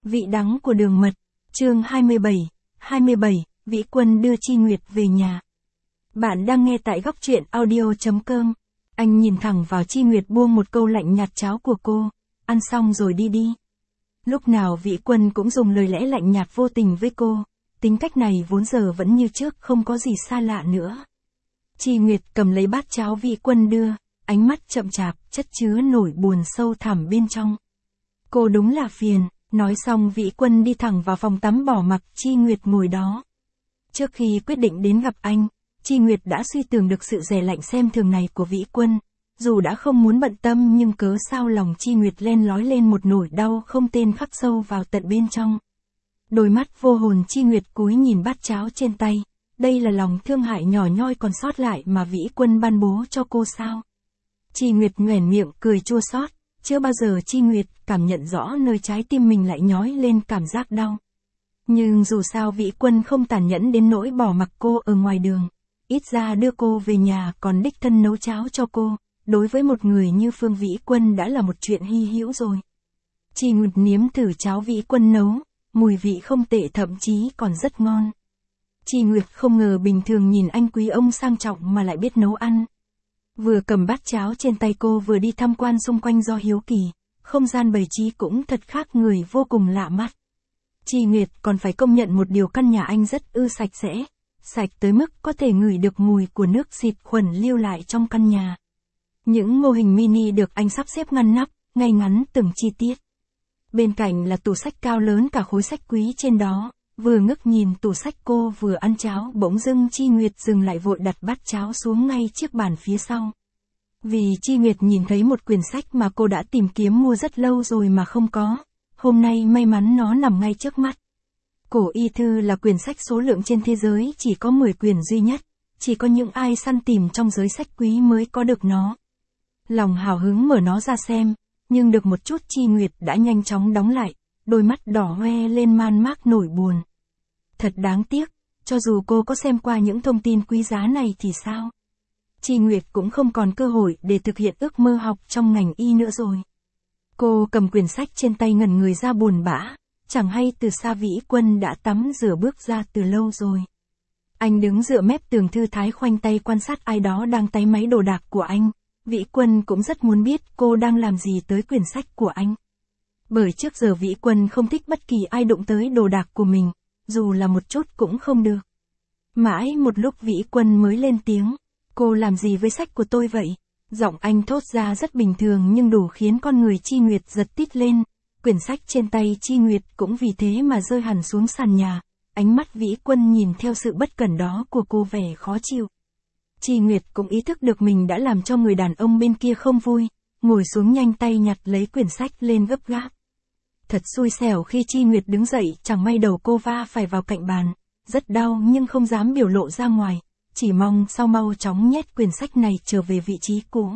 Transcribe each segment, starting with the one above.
Vị đắng của đường mật, chương 27, Vĩ Quân đưa Chi Nguyệt về nhà. Bạn đang nghe tại góc truyện audio.com. Anh nhìn thẳng vào Chi Nguyệt buông một câu lạnh nhạt cháo của cô, ăn xong rồi đi đi. Lúc nào Vĩ Quân cũng dùng lời lẽ lạnh nhạt vô tình với cô, tính cách này vốn giờ vẫn như trước, không có gì xa lạ nữa. Chi Nguyệt cầm lấy bát cháo Vĩ Quân đưa, ánh mắt chậm chạp, chất chứa nỗi buồn sâu thẳm bên trong. Cô đúng là phiền. Nói xong Vĩ Quân đi thẳng vào phòng tắm bỏ mặc Chi Nguyệt ngồi đó. Trước khi quyết định đến gặp anh, Chi Nguyệt đã suy tưởng được sự dè lạnh xem thường này của Vĩ Quân. Dù đã không muốn bận tâm nhưng cớ sao lòng Chi Nguyệt len lói lên một nỗi đau không tên khắc sâu vào tận bên trong. Đôi mắt vô hồn Chi Nguyệt cúi nhìn bát cháo trên tay. Đây là lòng thương hại nhỏ nhoi còn sót lại mà Vĩ Quân ban bố cho cô sao? Chi Nguyệt nhoẻn miệng cười chua xót. Chưa bao giờ Chi Nguyệt cảm nhận rõ nơi trái tim mình lại nhói lên cảm giác đau. Nhưng dù sao Vĩ Quân không tàn nhẫn đến nỗi bỏ mặc cô ở ngoài đường. Ít ra đưa cô về nhà còn đích thân nấu cháo cho cô. Đối với một người như Phương Vĩ Quân đã là một chuyện hy hữu rồi. Chi Nguyệt nếm thử cháo Vĩ Quân nấu. Mùi vị không tệ, thậm chí còn rất ngon. Chi Nguyệt không ngờ bình thường nhìn anh quý ông sang trọng mà lại biết nấu ăn. Vừa cầm bát cháo trên tay cô vừa đi tham quan xung quanh do hiếu kỳ, không gian bày trí cũng thật khác người, vô cùng lạ mắt. Chi Nguyệt còn phải công nhận một điều, căn nhà anh rất sạch sẽ, sạch tới mức có thể ngửi được mùi của nước xịt khuẩn lưu lại trong căn nhà. Những mô hình mini được anh sắp xếp ngăn nắp, ngay ngắn từng chi tiết. Bên cạnh là tủ sách cao lớn cả khối sách quý trên đó. Vừa ngước nhìn tủ sách cô vừa ăn cháo, bỗng dưng Chi Nguyệt dừng lại vội đặt bát cháo xuống ngay chiếc bàn phía sau. Vì Chi Nguyệt nhìn thấy một quyển sách mà cô đã tìm kiếm mua rất lâu rồi mà không có. Hôm nay may mắn nó nằm ngay trước mắt. Cổ y thư là quyển sách số lượng trên thế giới chỉ có 10 quyển duy nhất. Chỉ có những ai săn tìm trong giới sách quý mới có được nó. Lòng hào hứng mở nó ra xem, nhưng được một chút Chi Nguyệt đã nhanh chóng đóng lại, đôi mắt đỏ hoe lên man mác nỗi buồn. Thật đáng tiếc, cho dù cô có xem qua những thông tin quý giá này thì sao? Chi Nguyệt cũng không còn cơ hội để thực hiện ước mơ học trong ngành y nữa rồi. Cô cầm quyển sách trên tay ngẩn người ra buồn bã, chẳng hay từ xa Vĩ Quân đã tắm rửa bước ra từ lâu rồi. Anh đứng dựa mép tường thư thái khoanh tay quan sát ai đó đang táy máy đồ đạc của anh. Vĩ Quân cũng rất muốn biết cô đang làm gì tới quyển sách của anh. Bởi trước giờ Vĩ Quân không thích bất kỳ ai đụng tới đồ đạc của mình. Dù là một chút cũng không được. Mãi một lúc Vĩ Quân mới lên tiếng. Cô làm gì với sách của tôi vậy? Giọng anh thốt ra rất bình thường nhưng đủ khiến con người Chi Nguyệt giật tít lên. Quyển sách trên tay Chi Nguyệt cũng vì thế mà rơi hẳn xuống sàn nhà. Ánh mắt Vĩ Quân nhìn theo sự bất cẩn đó của cô vẻ khó chịu. Chi Nguyệt cũng ý thức được mình đã làm cho người đàn ông bên kia không vui. Ngồi xuống nhanh tay nhặt lấy quyển sách lên gấp gáp. Thật xui xẻo khi Chi Nguyệt đứng dậy, chẳng may đầu cô va phải vào cạnh bàn. Rất đau nhưng không dám biểu lộ ra ngoài. Chỉ mong sau mau chóng nhét quyển sách này trở về vị trí cũ.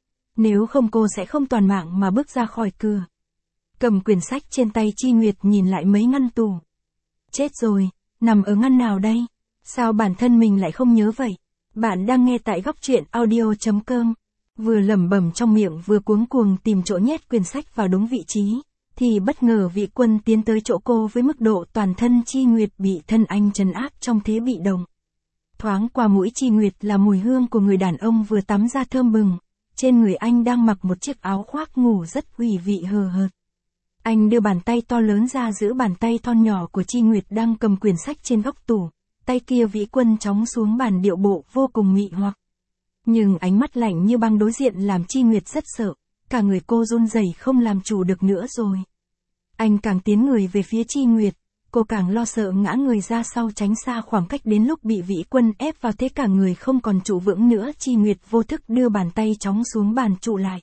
Nếu không cô sẽ không toàn mạng mà bước ra khỏi cửa. Cầm quyển sách trên tay Chi Nguyệt nhìn lại mấy ngăn tủ. Chết rồi, nằm ở ngăn nào đây? Sao bản thân mình lại không nhớ vậy? Bạn đang nghe tại góc truyện audio.com. Vừa lẩm bẩm trong miệng vừa cuống cuồng tìm chỗ nhét quyển sách vào đúng vị trí. Thì bất ngờ Vĩ Quân tiến tới chỗ cô với mức độ toàn thân Chi Nguyệt bị thân anh trấn áp trong thế bị động. Thoáng qua mũi Chi Nguyệt là mùi hương của người đàn ông vừa tắm ra thơm bừng. Trên người anh đang mặc một chiếc áo khoác ngủ rất ủy vị hờ hợt. Anh đưa bàn tay to lớn ra giữ bàn tay thon nhỏ của Chi Nguyệt đang cầm quyển sách trên góc tủ. Tay kia Vĩ Quân chóng xuống bàn, điệu bộ vô cùng mị hoặc. Nhưng ánh mắt lạnh như băng đối diện làm Chi Nguyệt rất sợ. Cả người cô run rẩy không làm chủ được nữa rồi. Anh càng tiến người về phía Chi Nguyệt, cô càng lo sợ ngã người ra sau tránh xa khoảng cách, đến lúc bị Vĩ Quân ép vào thế cả người không còn trụ vững nữa. Chi Nguyệt vô thức đưa bàn tay chóng xuống bàn trụ lại.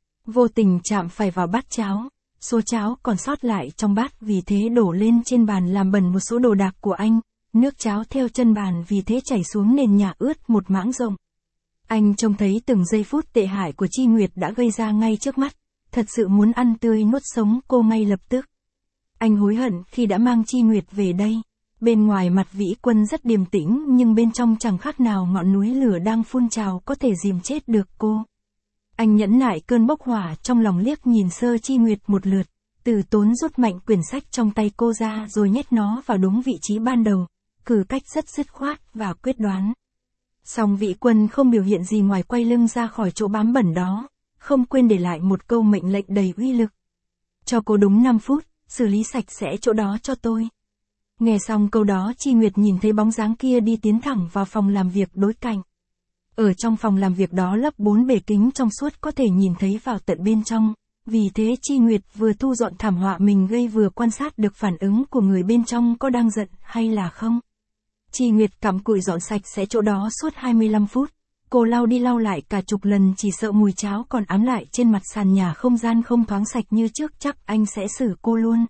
Vô tình chạm phải vào bát cháo, số cháo còn sót lại trong bát vì thế đổ lên trên bàn làm bẩn một số đồ đạc của anh. Nước cháo theo chân bàn vì thế chảy xuống nền nhà ướt một mảng rộng. Anh trông thấy từng giây phút tệ hại của Chi Nguyệt đã gây ra ngay trước mắt, thật sự muốn ăn tươi nuốt sống cô ngay lập tức. Anh hối hận khi đã mang Chi Nguyệt về đây. Bên ngoài mặt Vĩ Quân rất điềm tĩnh nhưng bên trong chẳng khác nào ngọn núi lửa đang phun trào có thể dìm chết được cô. Anh nhẫn nại cơn bốc hỏa trong lòng, liếc nhìn sơ Chi Nguyệt một lượt, Từ Tốn rút mạnh quyển sách trong tay cô ra rồi nhét nó vào đúng vị trí ban đầu, cử cách rất dứt khoát và quyết đoán. Song Vĩ Quân không biểu hiện gì ngoài quay lưng ra khỏi chỗ bám bẩn đó, không quên để lại một câu mệnh lệnh đầy uy lực. Cho cô đúng 5 phút, xử lý sạch sẽ chỗ đó cho tôi. Nghe xong câu đó Chi Nguyệt nhìn thấy bóng dáng kia đi tiến thẳng vào phòng làm việc đối cạnh. Ở trong phòng làm việc đó lắp 4 bể kính trong suốt có thể nhìn thấy vào tận bên trong, vì thế Chi Nguyệt vừa thu dọn thảm họa mình gây vừa quan sát được phản ứng của người bên trong có đang giận hay là không. Chi Nguyệt cặm cụi dọn sạch sẽ chỗ đó suốt 25 phút, cô lau đi lau lại cả chục lần chỉ sợ mùi cháo còn ám lại trên mặt sàn nhà không gian không thoáng sạch như trước chắc anh sẽ xử cô luôn.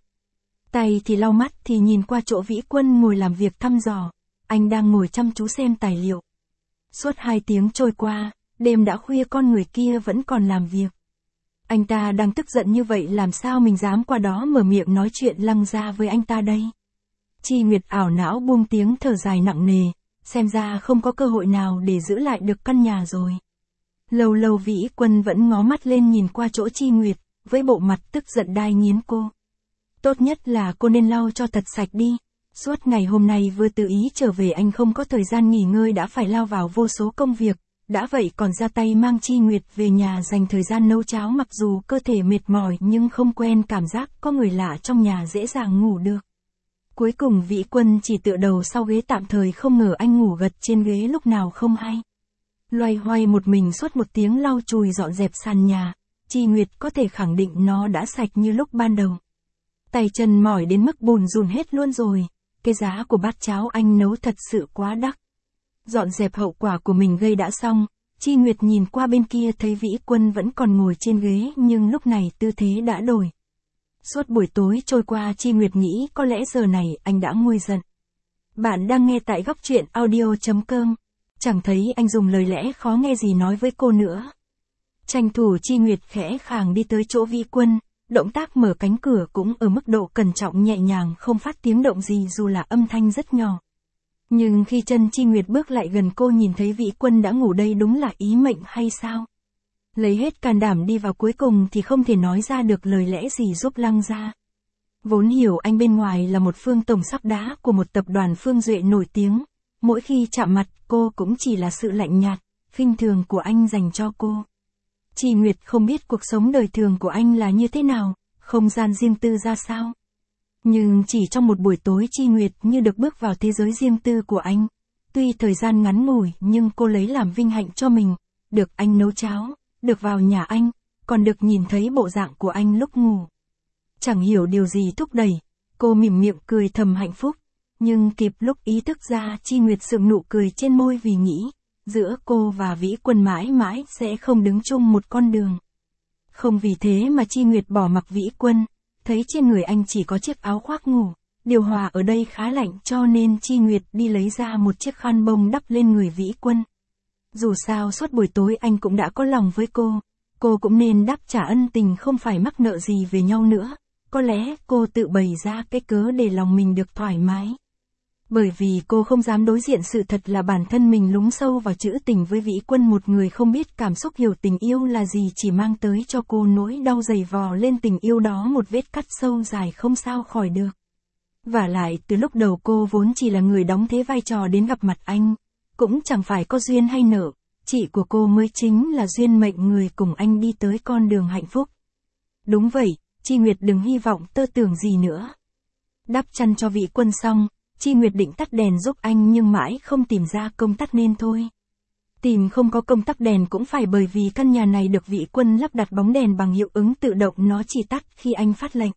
Tay thì lau mắt thì nhìn qua chỗ Vĩ Quân ngồi làm việc thăm dò, anh đang ngồi chăm chú xem tài liệu. Suốt 2 tiếng trôi qua, đêm đã khuya con người kia vẫn còn làm việc. Anh ta đang tức giận như vậy làm sao mình dám qua đó mở miệng nói chuyện lăng ra với anh ta đây. Chi Nguyệt ảo não buông tiếng thở dài nặng nề, xem ra không có cơ hội nào để giữ lại được căn nhà rồi. Lâu lâu Vĩ Quân vẫn ngó mắt lên nhìn qua chỗ Chi Nguyệt, với bộ mặt tức giận đai nghiến cô. Tốt nhất là cô nên lau cho thật sạch đi. Suốt ngày hôm nay vừa tự ý trở về anh không có thời gian nghỉ ngơi đã phải lao vào vô số công việc, đã vậy còn ra tay mang Chi Nguyệt về nhà dành thời gian nấu cháo mặc dù cơ thể mệt mỏi nhưng không quen cảm giác có người lạ trong nhà dễ dàng ngủ được. Cuối cùng Vĩ Quân chỉ tựa đầu sau ghế tạm thời không ngờ anh ngủ gật trên ghế lúc nào không hay. Loay hoay một mình suốt 1 tiếng lau chùi dọn dẹp sàn nhà, Chi Nguyệt có thể khẳng định nó đã sạch như lúc ban đầu. Tay chân mỏi đến mức bùn rùn hết luôn rồi, cái giá của bát cháo anh nấu thật sự quá đắt. Dọn dẹp hậu quả của mình gây đã xong, Chi Nguyệt nhìn qua bên kia thấy Vĩ Quân vẫn còn ngồi trên ghế nhưng lúc này tư thế đã đổi. Suốt buổi tối trôi qua Chi Nguyệt nghĩ có lẽ giờ này anh đã nguôi giận. Bạn đang nghe tại Góc Truyện Audio.com, chẳng thấy anh dùng lời lẽ khó nghe gì nói với cô nữa. Tranh thủ Chi Nguyệt khẽ khàng đi tới chỗ Vĩ Quân, động tác mở cánh cửa cũng ở mức độ cẩn trọng nhẹ nhàng không phát tiếng động gì dù là âm thanh rất nhỏ. Nhưng khi chân Chi Nguyệt bước lại gần cô nhìn thấy Vĩ Quân đã ngủ đây đúng là ý mệnh hay sao? Lấy hết can đảm đi vào cuối cùng thì không thể nói ra được lời lẽ gì giúp lăng ra. Vốn hiểu anh bên ngoài là một Phương tổng sắp đá của một tập đoàn Phương Duệ nổi tiếng, mỗi khi chạm mặt cô cũng chỉ là sự lạnh nhạt, khinh thường của anh dành cho cô. Chi Nguyệt không biết cuộc sống đời thường của anh là như thế nào, không gian riêng tư ra sao. Nhưng chỉ trong một buổi tối Chi Nguyệt như được bước vào thế giới riêng tư của anh. Tuy thời gian ngắn ngủi nhưng cô lấy làm vinh hạnh cho mình, được anh nấu cháo, được vào nhà anh, còn được nhìn thấy bộ dạng của anh lúc ngủ. Chẳng hiểu điều gì thúc đẩy, cô mỉm miệng cười thầm hạnh phúc, nhưng kịp lúc ý thức ra Chi Nguyệt sượng nụ cười trên môi vì nghĩ, giữa cô và Vĩ Quân mãi mãi sẽ không đứng chung một con đường. Không vì thế mà Chi Nguyệt bỏ mặc Vĩ Quân, thấy trên người anh chỉ có chiếc áo khoác ngủ, điều hòa ở đây khá lạnh cho nên Chi Nguyệt đi lấy ra một chiếc khăn bông đắp lên người Vĩ Quân. Dù sao suốt buổi tối anh cũng đã có lòng với cô cũng nên đáp trả ân tình không phải mắc nợ gì về nhau nữa, có lẽ cô tự bày ra cái cớ để lòng mình được thoải mái. Bởi vì cô không dám đối diện sự thật là bản thân mình lún sâu vào trữ tình với Vĩ Quân, một người không biết cảm xúc hiểu tình yêu là gì, chỉ mang tới cho cô nỗi đau dày vò lên tình yêu đó một vết cắt sâu dài không sao khỏi được. Vả lại từ lúc đầu cô vốn chỉ là người đóng thế vai trò đến gặp mặt anh, cũng chẳng phải có duyên hay nợ, chị của cô mới chính là duyên mệnh người cùng anh đi tới con đường hạnh phúc. Đúng vậy, Chi Nguyệt đừng hy vọng tơ tưởng gì nữa. Đắp chăn cho Vĩ Quân xong, Chi Nguyệt định tắt đèn giúp anh nhưng mãi không tìm ra công tắc nên thôi. Tìm không có công tắc đèn cũng phải bởi vì căn nhà này được Vĩ Quân lắp đặt bóng đèn bằng hiệu ứng tự động, nó chỉ tắt khi anh phát lệnh.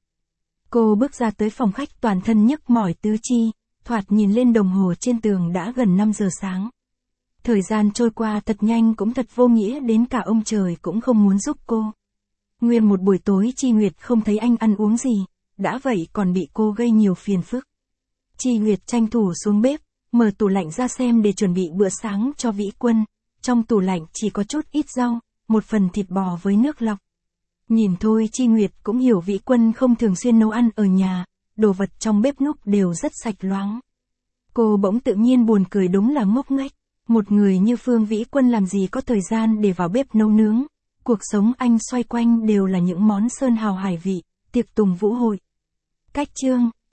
Cô bước ra tới phòng khách toàn thân nhức mỏi tứ chi, thoạt nhìn lên đồng hồ trên tường đã gần 5 giờ sáng. Thời gian trôi qua thật nhanh cũng thật vô nghĩa, đến cả ông trời cũng không muốn giúp cô. Nguyên một buổi tối Chi Nguyệt không thấy anh ăn uống gì, đã vậy còn bị cô gây nhiều phiền phức. Chi Nguyệt tranh thủ xuống bếp, mở tủ lạnh ra xem để chuẩn bị bữa sáng cho Vĩ Quân. Trong tủ lạnh chỉ có chút ít rau, một phần thịt bò với nước lọc. Nhìn thôi Chi Nguyệt cũng hiểu Vĩ Quân không thường xuyên nấu ăn ở nhà, đồ vật trong bếp núc đều rất sạch loáng. Cô bỗng tự nhiên buồn cười, đúng là ngốc nghếch. Một người như Phương Vĩ Quân làm gì có thời gian để vào bếp nấu nướng. Cuộc sống anh xoay quanh đều là những món sơn hào hải vị, Tiệc tùng vũ hội. Cách chương